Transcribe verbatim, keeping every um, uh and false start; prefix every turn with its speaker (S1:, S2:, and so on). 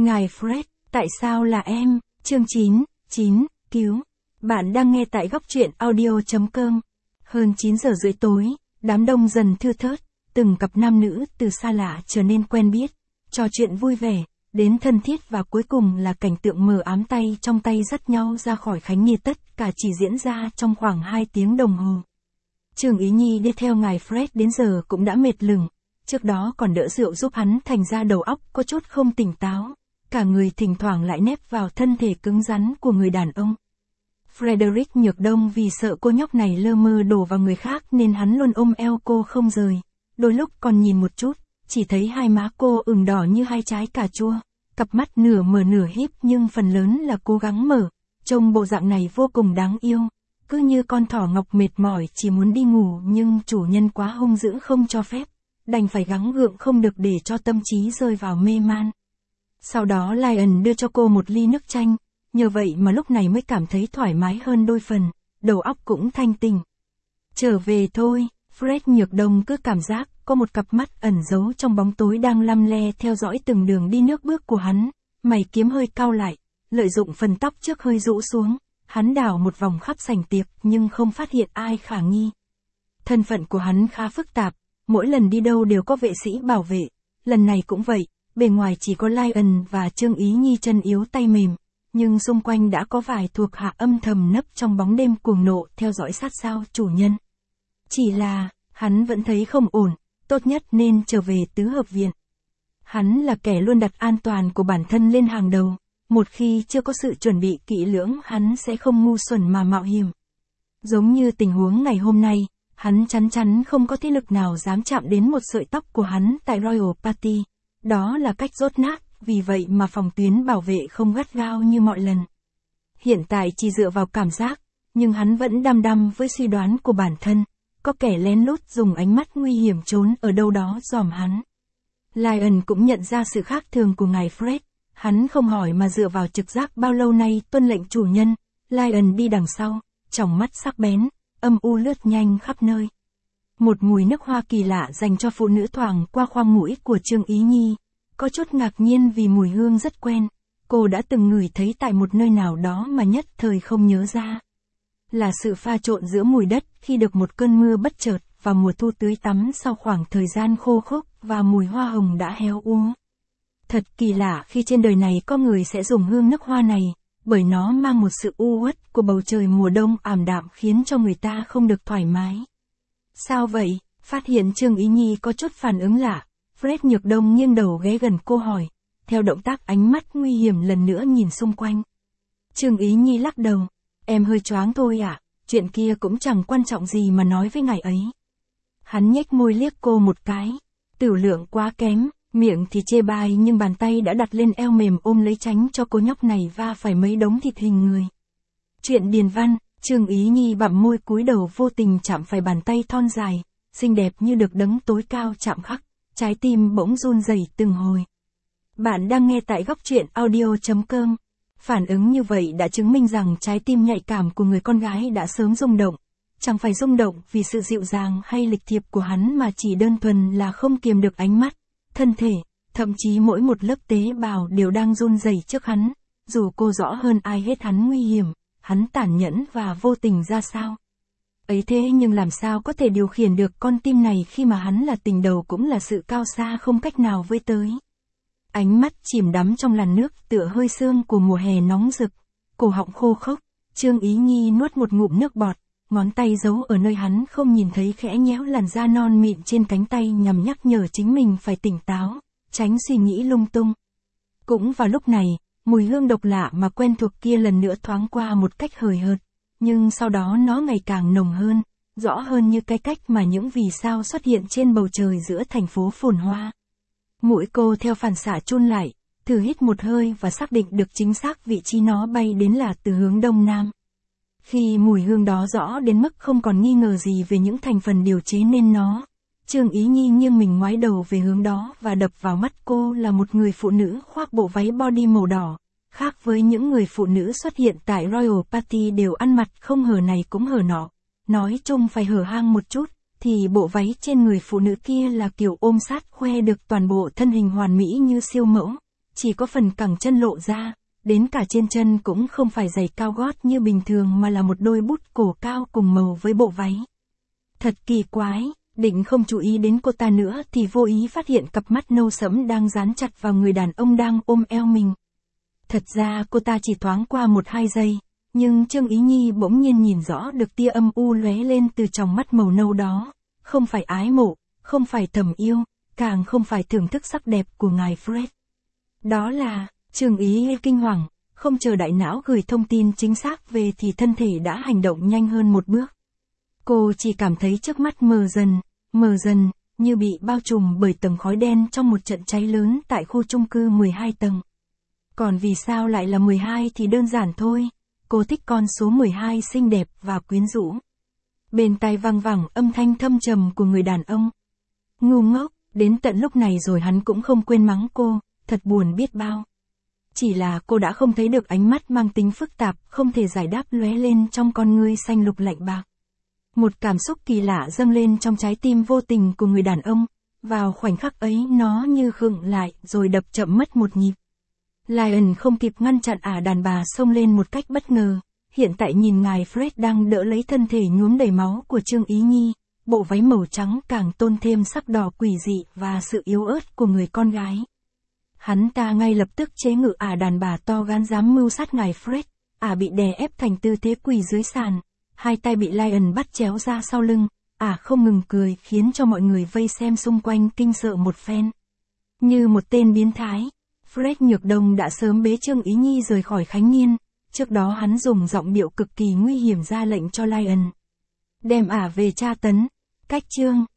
S1: Ngài Fred, tại sao là em? Chương chín, chín, cứu. Bạn đang nghe tại góc truyện audio.com. Hơn chín giờ rưỡi tối, đám đông dần thưa thớt, từng cặp nam nữ từ xa lạ trở nên quen biết, trò chuyện vui vẻ, đến thân thiết và cuối cùng là cảnh tượng mờ ám tay trong tay dắt nhau ra khỏi khánh nghi, tất cả chỉ diễn ra trong khoảng hai tiếng đồng hồ. Trương Ý Nhi đi theo ngài Fred đến giờ cũng đã mệt lửng, trước đó còn đỡ rượu giúp hắn thành ra đầu óc có chút không tỉnh táo, cả người thỉnh thoảng lại nép vào thân thể cứng rắn của người đàn ông. Frederick Nhược Đông vì sợ cô nhóc này lơ mơ đổ vào người khác nên hắn luôn ôm eo cô không rời, đôi lúc còn nhìn một chút, chỉ thấy hai má cô ửng đỏ như hai trái cà chua, cặp mắt nửa mở nửa híp nhưng phần lớn là cố gắng mở, trông bộ dạng này vô cùng đáng yêu, cứ như con thỏ ngọc mệt mỏi chỉ muốn đi ngủ nhưng chủ nhân quá hung dữ không cho phép, đành phải gắng gượng không được để cho tâm trí rơi vào mê man. Sau đó Lion đưa cho cô một ly nước chanh, nhờ vậy mà lúc này mới cảm thấy thoải mái hơn đôi phần, đầu óc cũng thanh tỉnh. Trở về thôi, Fred Nhược Đông cứ cảm giác có một cặp mắt ẩn giấu trong bóng tối đang lăm le theo dõi từng đường đi nước bước của hắn, mày kiếm hơi cau lại, lợi dụng phần tóc trước hơi rũ xuống, hắn đảo một vòng khắp sảnh tiệc nhưng không phát hiện ai khả nghi. Thân phận của hắn khá phức tạp, mỗi lần đi đâu đều có vệ sĩ bảo vệ, lần này cũng vậy, bề ngoài chỉ có Lion và Trương Ý Nhi chân yếu tay mềm, nhưng xung quanh đã có vài thuộc hạ âm thầm nấp trong bóng đêm cuồng nộ theo dõi sát sao chủ nhân. Chỉ là, hắn vẫn thấy không ổn, tốt nhất nên trở về tứ hợp viện. Hắn là kẻ luôn đặt an toàn của bản thân lên hàng đầu, một khi chưa có sự chuẩn bị kỹ lưỡng hắn sẽ không ngu xuẩn mà mạo hiểm. Giống như tình huống ngày hôm nay, hắn chắn chắn không có thế lực nào dám chạm đến một sợi tóc của hắn tại Royal Party. Đó là cách rốt nát, vì vậy mà phòng tuyến bảo vệ không gắt gao như mọi lần. Hiện tại chỉ dựa vào cảm giác, nhưng hắn vẫn đăm đăm với suy đoán của bản thân, có kẻ lén lút dùng ánh mắt nguy hiểm trốn ở đâu đó dòm hắn. Lion cũng nhận ra sự khác thường của ngài Fred, hắn không hỏi mà dựa vào trực giác bao lâu nay tuân lệnh chủ nhân, Lion đi đằng sau, tròng mắt sắc bén, âm u lướt nhanh khắp nơi. Một mùi nước hoa kỳ lạ dành cho phụ nữ thoảng qua khoang mũi của Trương Ý Nhi, có chút ngạc nhiên vì mùi hương rất quen, cô đã từng ngửi thấy tại một nơi nào đó mà nhất thời không nhớ ra. Là sự pha trộn giữa mùi đất khi được một cơn mưa bất chợt và mùa thu tưới tắm sau khoảng thời gian khô khốc và mùi hoa hồng đã héo úa. Thật kỳ lạ khi trên đời này có người sẽ dùng hương nước hoa này, bởi nó mang một sự u uất của bầu trời mùa đông ảm đạm khiến cho người ta không được thoải mái. Sao vậy? Phát hiện Trương Ý Nhi có chút phản ứng lạ, Fred Nhược Đông nghiêng đầu ghé gần cô hỏi, theo động tác ánh mắt nguy hiểm lần nữa nhìn xung quanh. Trương Ý Nhi lắc đầu, em hơi choáng thôi ạ, à? Chuyện kia cũng chẳng quan trọng gì mà nói với ngài ấy. Hắn nhếch môi liếc cô một cái, tửu lượng quá kém, miệng thì chê bai nhưng bàn tay đã đặt lên eo mềm ôm lấy tránh cho cô nhóc này va phải mấy đống thịt hình người. Chuyện điền văn. Trương Ý Nhi bặm môi cúi đầu vô tình chạm phải bàn tay thon dài, xinh đẹp như được đấng tối cao chạm khắc, trái tim bỗng run rẩy từng hồi. Bạn đang nghe tại góc truyện audio.com. Phản ứng như vậy đã chứng minh rằng trái tim nhạy cảm của người con gái đã sớm rung động. Chẳng phải rung động vì sự dịu dàng hay lịch thiệp của hắn mà chỉ đơn thuần là không kiềm được ánh mắt, thân thể, thậm chí mỗi một lớp tế bào đều đang run rẩy trước hắn, dù cô rõ hơn ai hết hắn nguy hiểm. Hắn tàn nhẫn và vô tình ra sao. Ấy thế nhưng làm sao có thể điều khiển được con tim này khi mà hắn là tình đầu cũng là sự cao xa không cách nào với tới. Ánh mắt chìm đắm trong làn nước tựa hơi sương của mùa hè nóng rực, cổ họng khô khốc, Trương Ý Nhi nuốt một ngụm nước bọt, ngón tay giấu ở nơi hắn không nhìn thấy khẽ nhéo làn da non mịn trên cánh tay nhằm nhắc nhở chính mình phải tỉnh táo, tránh suy nghĩ lung tung. Cũng vào lúc này, mùi hương độc lạ mà quen thuộc kia lần nữa thoáng qua một cách hời hợt, nhưng sau đó nó ngày càng nồng hơn, rõ hơn như cái cách mà những vì sao xuất hiện trên bầu trời giữa thành phố phồn hoa. Mũi cô theo phản xạ chun lại, thử hít một hơi và xác định được chính xác vị trí nó bay đến là từ hướng đông nam. Khi mùi hương đó rõ đến mức không còn nghi ngờ gì về những thành phần điều chế nên nó, Trương Ý Nhi nghiêng mình ngoái đầu về hướng đó và đập vào mắt cô là một người phụ nữ khoác bộ váy body màu đỏ. Khác với những người phụ nữ xuất hiện tại Royal Party đều ăn mặc không hở này cũng hở nọ, nói chung phải hở hang một chút, thì bộ váy trên người phụ nữ kia là kiểu ôm sát khoe được toàn bộ thân hình hoàn mỹ như siêu mẫu, chỉ có phần cẳng chân lộ ra, đến cả trên chân cũng không phải giày cao gót như bình thường mà là một đôi bút cổ cao cùng màu với bộ váy. Thật kỳ quái, định không chú ý đến cô ta nữa thì vô ý phát hiện cặp mắt nâu sẫm đang dán chặt vào người đàn ông đang ôm eo mình. Thật ra cô ta chỉ thoáng qua một hai giây, nhưng Trương Ý Nhi bỗng nhiên nhìn rõ được tia âm u lóe lên từ tròng mắt màu nâu đó, không phải ái mộ, không phải thầm yêu, càng không phải thưởng thức sắc đẹp của ngài Fred. Đó là, Trương Ý kinh hoàng, không chờ đại não gửi thông tin chính xác về thì thân thể đã hành động nhanh hơn một bước. Cô chỉ cảm thấy trước mắt mờ dần, mờ dần, như bị bao trùm bởi tầng khói đen trong một trận cháy lớn tại khu chung cư mười hai tầng. Còn vì sao lại là mười hai thì đơn giản thôi, cô thích con số mười hai xinh đẹp và quyến rũ. Bên tai vang vẳng âm thanh thâm trầm của người đàn ông. Ngu ngốc, đến tận lúc này rồi hắn cũng không quên mắng cô, thật buồn biết bao. Chỉ là cô đã không thấy được ánh mắt mang tính phức tạp, không thể giải đáp lóe lên trong con ngươi xanh lục lạnh bạc. Một cảm xúc kỳ lạ dâng lên trong trái tim vô tình của người đàn ông, vào khoảnh khắc ấy nó như khựng lại rồi đập chậm mất một nhịp. Lion không kịp ngăn chặn ả đàn bà xông lên một cách bất ngờ, hiện tại nhìn ngài Fred đang đỡ lấy thân thể nhuốm đầy máu của Trương Ý Nhi, bộ váy màu trắng càng tôn thêm sắc đỏ quỷ dị và sự yếu ớt của người con gái. Hắn ta ngay lập tức chế ngự ả đàn bà to gan dám mưu sát ngài Fred, ả bị đè ép thành tư thế quỳ dưới sàn, hai tay bị Lion bắt chéo ra sau lưng, ả không ngừng cười khiến cho mọi người vây xem xung quanh kinh sợ một phen. Như một tên biến thái, Fred Nhược Đông đã sớm bế Trương Ý Nhi rời khỏi Khánh Niên, trước đó hắn dùng giọng điệu cực kỳ nguy hiểm ra lệnh cho Lion đem ả về tra tấn. Cách chương